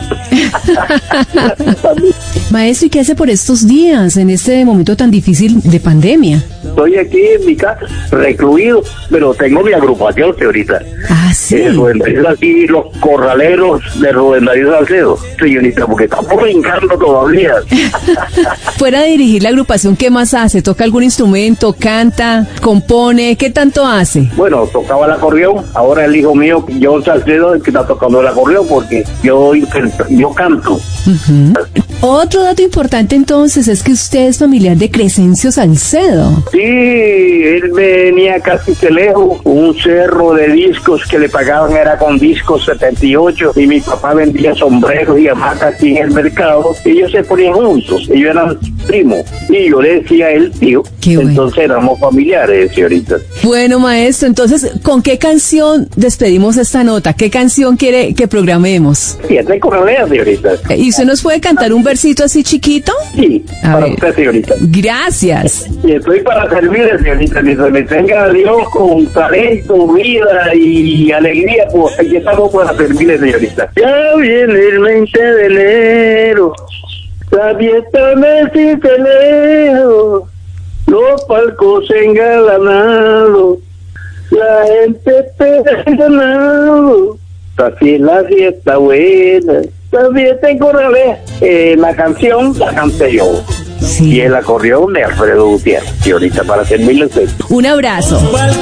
Maestro, ¿y qué hace por estos días, en este momento tan difícil de pandemia?
Estoy aquí en mi casa, recluido, pero tengo mi agrupación, señorita.
Ah, sí.
Eh, Rubén Darío, aquí los corraleros de Rubén Darío Salcedo, señorita, porque estamos brincando todavía.
Fuera de dirigir la agrupación, ¿qué más hace? ¿Toca algún instrumento? ¿Canta? ¿Compone? ¿Qué tanto hace?
Bueno, tocaba el acordeón, ahora el hijo mío, John Salcedo, es el que está tocando el acordeón, porque yo, yo canto.
Uh-huh. Otro dato importante entonces es que usted es familiar de Crescencio Salcedo.
Sí, él venía casi de lejos, un cerro de discos que le pagaban era con discos setenta y ocho y mi papá vendía sombreros y hamacas aquí en el mercado. Ellos se ponían juntos, ellos eran primos y yo le decía a él tío,
bueno.
Entonces éramos familiares, señorita.
Bueno, maestro, entonces, ¿con qué canción despedimos esta nota? ¿Qué canción quiere que programemos?
Siete corraleas, señorita.
¿Y usted nos puede cantar un versito así chiquito?
Sí,
a
para
ver.
usted, señorita.
Gracias.
Y estoy para servirle, señorita, mientras me tenga Dios con talento, vida y alegría, pues aquí estamos para servirle, señorita. Ya viene el veinte de enero, la fiesta me siente lejos, los palcos engalanados, la gente espera el ganado, así es la fiesta buena, la fiesta en Corralea. Eh, la canción la canté yo. Sí. Y el acordeón de Alfredo Gutiérrez. Y ahorita para servirle usted.
Un abrazo.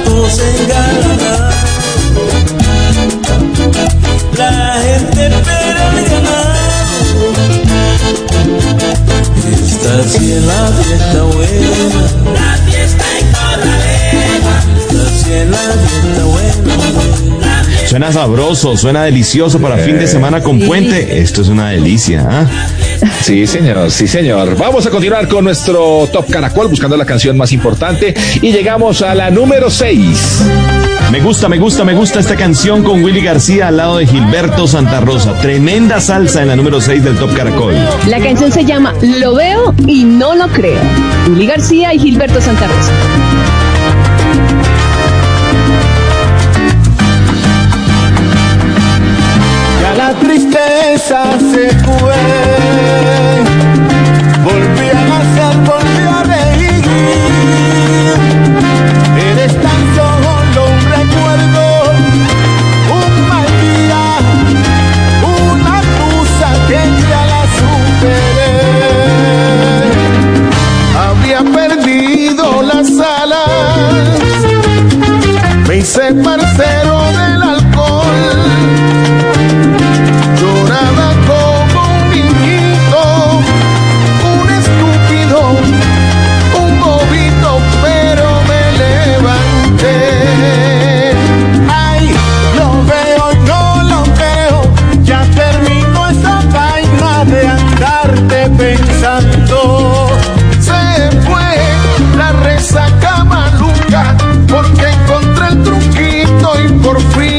La gente espera el ganado. Esta sí es la fiesta buena. La fiesta en Corraleja. Esta sí es la fiesta buena.
Suena sabroso, suena delicioso para fin de semana con
Sí.
puente. Esto es una delicia, ¿ah?
Sí, señor, sí, señor. Vamos a continuar con nuestro Top Caracol, buscando la canción más importante. Y llegamos a la número seis.
Me gusta, me gusta, me gusta esta canción con Willy García al lado de Gilberto Santa Rosa. Tremenda salsa en la número seis del Top Caracol.
La canción se llama Lo veo y no lo creo. Willy García y Gilberto Santa Rosa.
Ya la tristeza se fue, volví a nacer, volví a reír. Eres tan solo un recuerdo, un mal día, una tusa que ya la superé. Había perdido las alas, me hice parcero del alcohol. Lloraba como un niñito, un estúpido, un bobito, pero me levanté. Ay, lo veo y no lo creo, ya terminó esa vaina de andarte pensando. Se fue la resaca maluca, porque encontré el truquito y por fin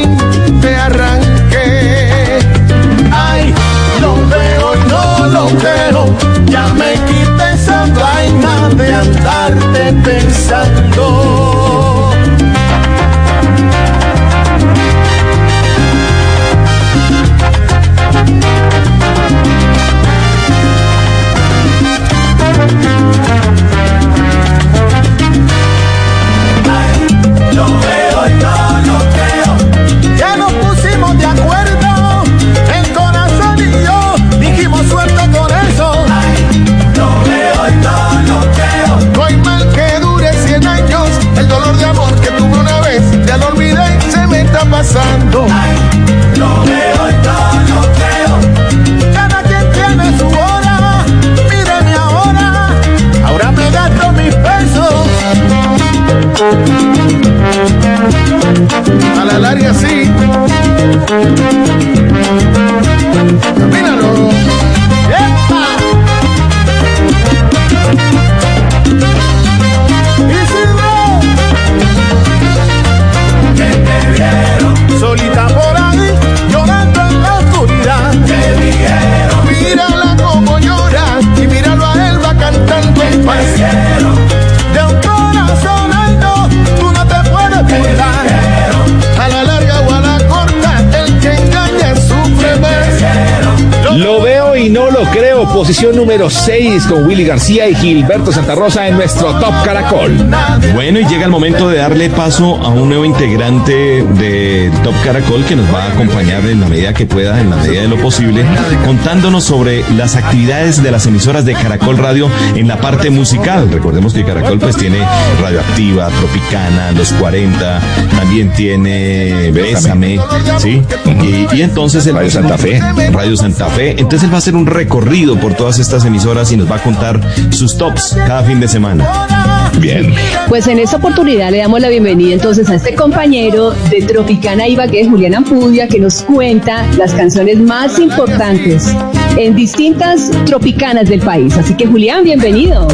Cuatro, posición número seis con Willy García y Gilberto Santa Rosa en nuestro Top Caracol.
Bueno, y llega el momento de darle paso a un nuevo integrante de Top Caracol que nos va a acompañar en la medida que pueda, en la medida de lo posible, contándonos sobre las actividades de las emisoras de Caracol Radio en la parte musical. Recordemos que Caracol pues tiene Radioactiva, Tropicana, Los cuarenta, también tiene Bésame, ¿sí? Y, y entonces el
Radio Santa Fe.
Radio Santa Fe. Entonces él va a hacer un recorrido por todas estas emisoras y nos va a contar sus tops cada fin de semana.
Bien.
Pues en esta oportunidad le damos la bienvenida entonces a este compañero de Tropicana Ibagué, Julián Ampudia, que nos cuenta las canciones más importantes en distintas tropicanas del país. Así que Julián, bienvenido.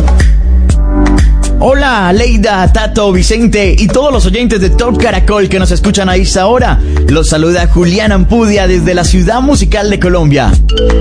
Hola, Leida, Tato, Vicente y todos los oyentes de Top Caracol que nos escuchan a esta hora. Los saluda Julián Ampudia desde la ciudad musical de Colombia.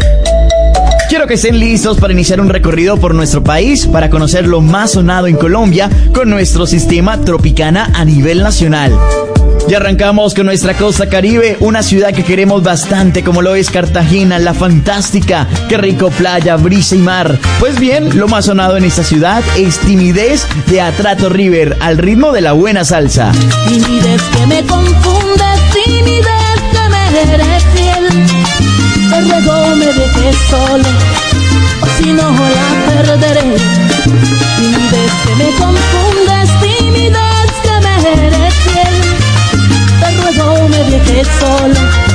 Quiero que estén listos para iniciar un recorrido por nuestro país para conocer lo más sonado en Colombia con nuestro sistema Tropicana a nivel nacional. Y arrancamos con nuestra costa caribe, una ciudad que queremos bastante como lo es Cartagena, la fantástica. Qué rico playa, brisa y mar. Pues bien, lo más sonado en esta ciudad es Timidez de Atrato River, al ritmo de la buena salsa.
Timidez que me confunde, timidez que me eres fiel. Te ruego me dejes solo, o si no la perderé. Timidez que me confundes, timidez que me eres fiel. Te ruego me dejes solo,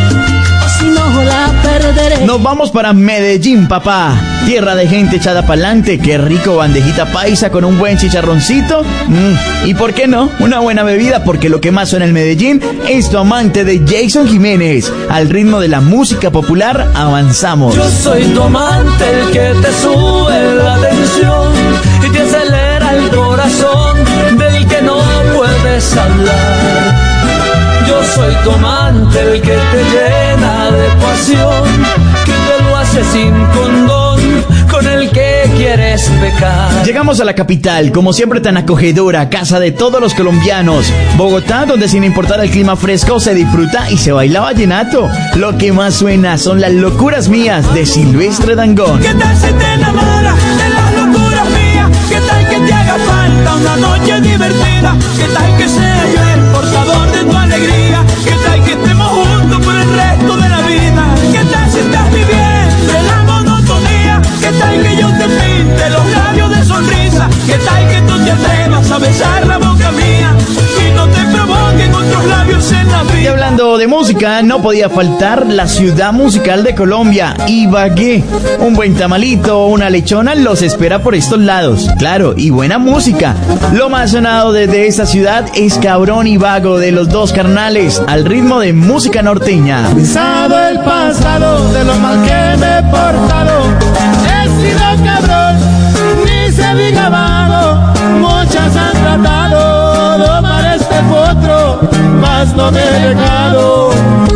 o si no la perderé.
Nos vamos para Medellín, papá. Tierra de gente echada pa'lante. Qué rico bandejita paisa con un buen chicharroncito. Mm. Y por qué no, una buena bebida, porque lo que más suena en Medellín es Tu Amante de Jason Jiménez. Al ritmo de la música popular, avanzamos.
Yo soy tu amante, el que te sube la tensión y te acelera el corazón, del que no puedes hablar. Yo soy tu amante, el que te llena de pasión, que te lo hace sin condón, con el que quieres pecar.
Llegamos a la capital, como siempre tan acogedora, casa de todos los colombianos. Bogotá, donde sin importar el clima fresco se disfruta y se baila vallenato. Lo que más suena son las locuras mías de Silvestre Dangond.
¿Qué tal si te enamoras de las locuras mías? ¿Qué tal que te haga falta una noche divertida? ¿Qué tal que sea yo el portador de tu alegría? ¿Qué tal que estemos juntos por el resto de la vida? ¿Qué tal si estás viviendo en la monotonía? ¿Qué tal que yo te pinte los labios de sonrisa? ¿Qué tal que tú te atrevas a besar la boca mía y no te provoquen otros labios en la vida?
Y hablando de música, no podía faltar la ciudad musical de Colombia, Ibagué. Un buen tamalito, una lechona los espera por estos lados. Claro, y buena música. Lo más sonado desde esta ciudad es Cabrón y Vago de Los Dos Carnales, al ritmo de música norteña.
Pensado el pasado de lo mal que me he portado, he sido cabrón, ni se diga vago. Muchas han tratado de domar este potro, mas no me he dejado.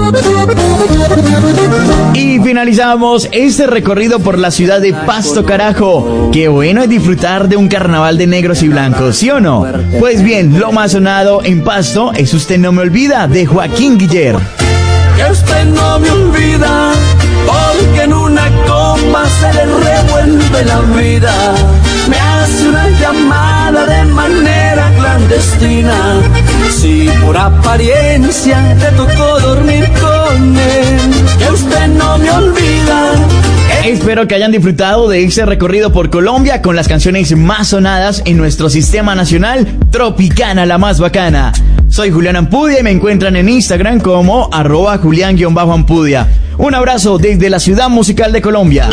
Y finalizamos este recorrido por la ciudad de Pasto, carajo. Qué bueno es disfrutar de un carnaval de negros y blancos, ¿sí o no? Pues bien, lo más sonado en Pasto es Usted no me olvida, de Joaquín Guiller.
Que usted no me olvida, porque en una copa se le revuelve la vida. Me hace una llamada de manera clandestina. Si por apariencia te tocó dormir con él, que usted no me olvida.
Espero que hayan disfrutado de este recorrido por Colombia con las canciones más sonadas en nuestro sistema nacional, Tropicana, la más bacana. Soy Julián Ampudia y me encuentran en Instagram como arroba Julián-Ampudia. Un abrazo desde la ciudad musical de Colombia.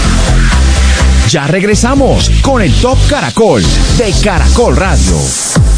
Ya regresamos con el Top Caracol de Caracol Radio.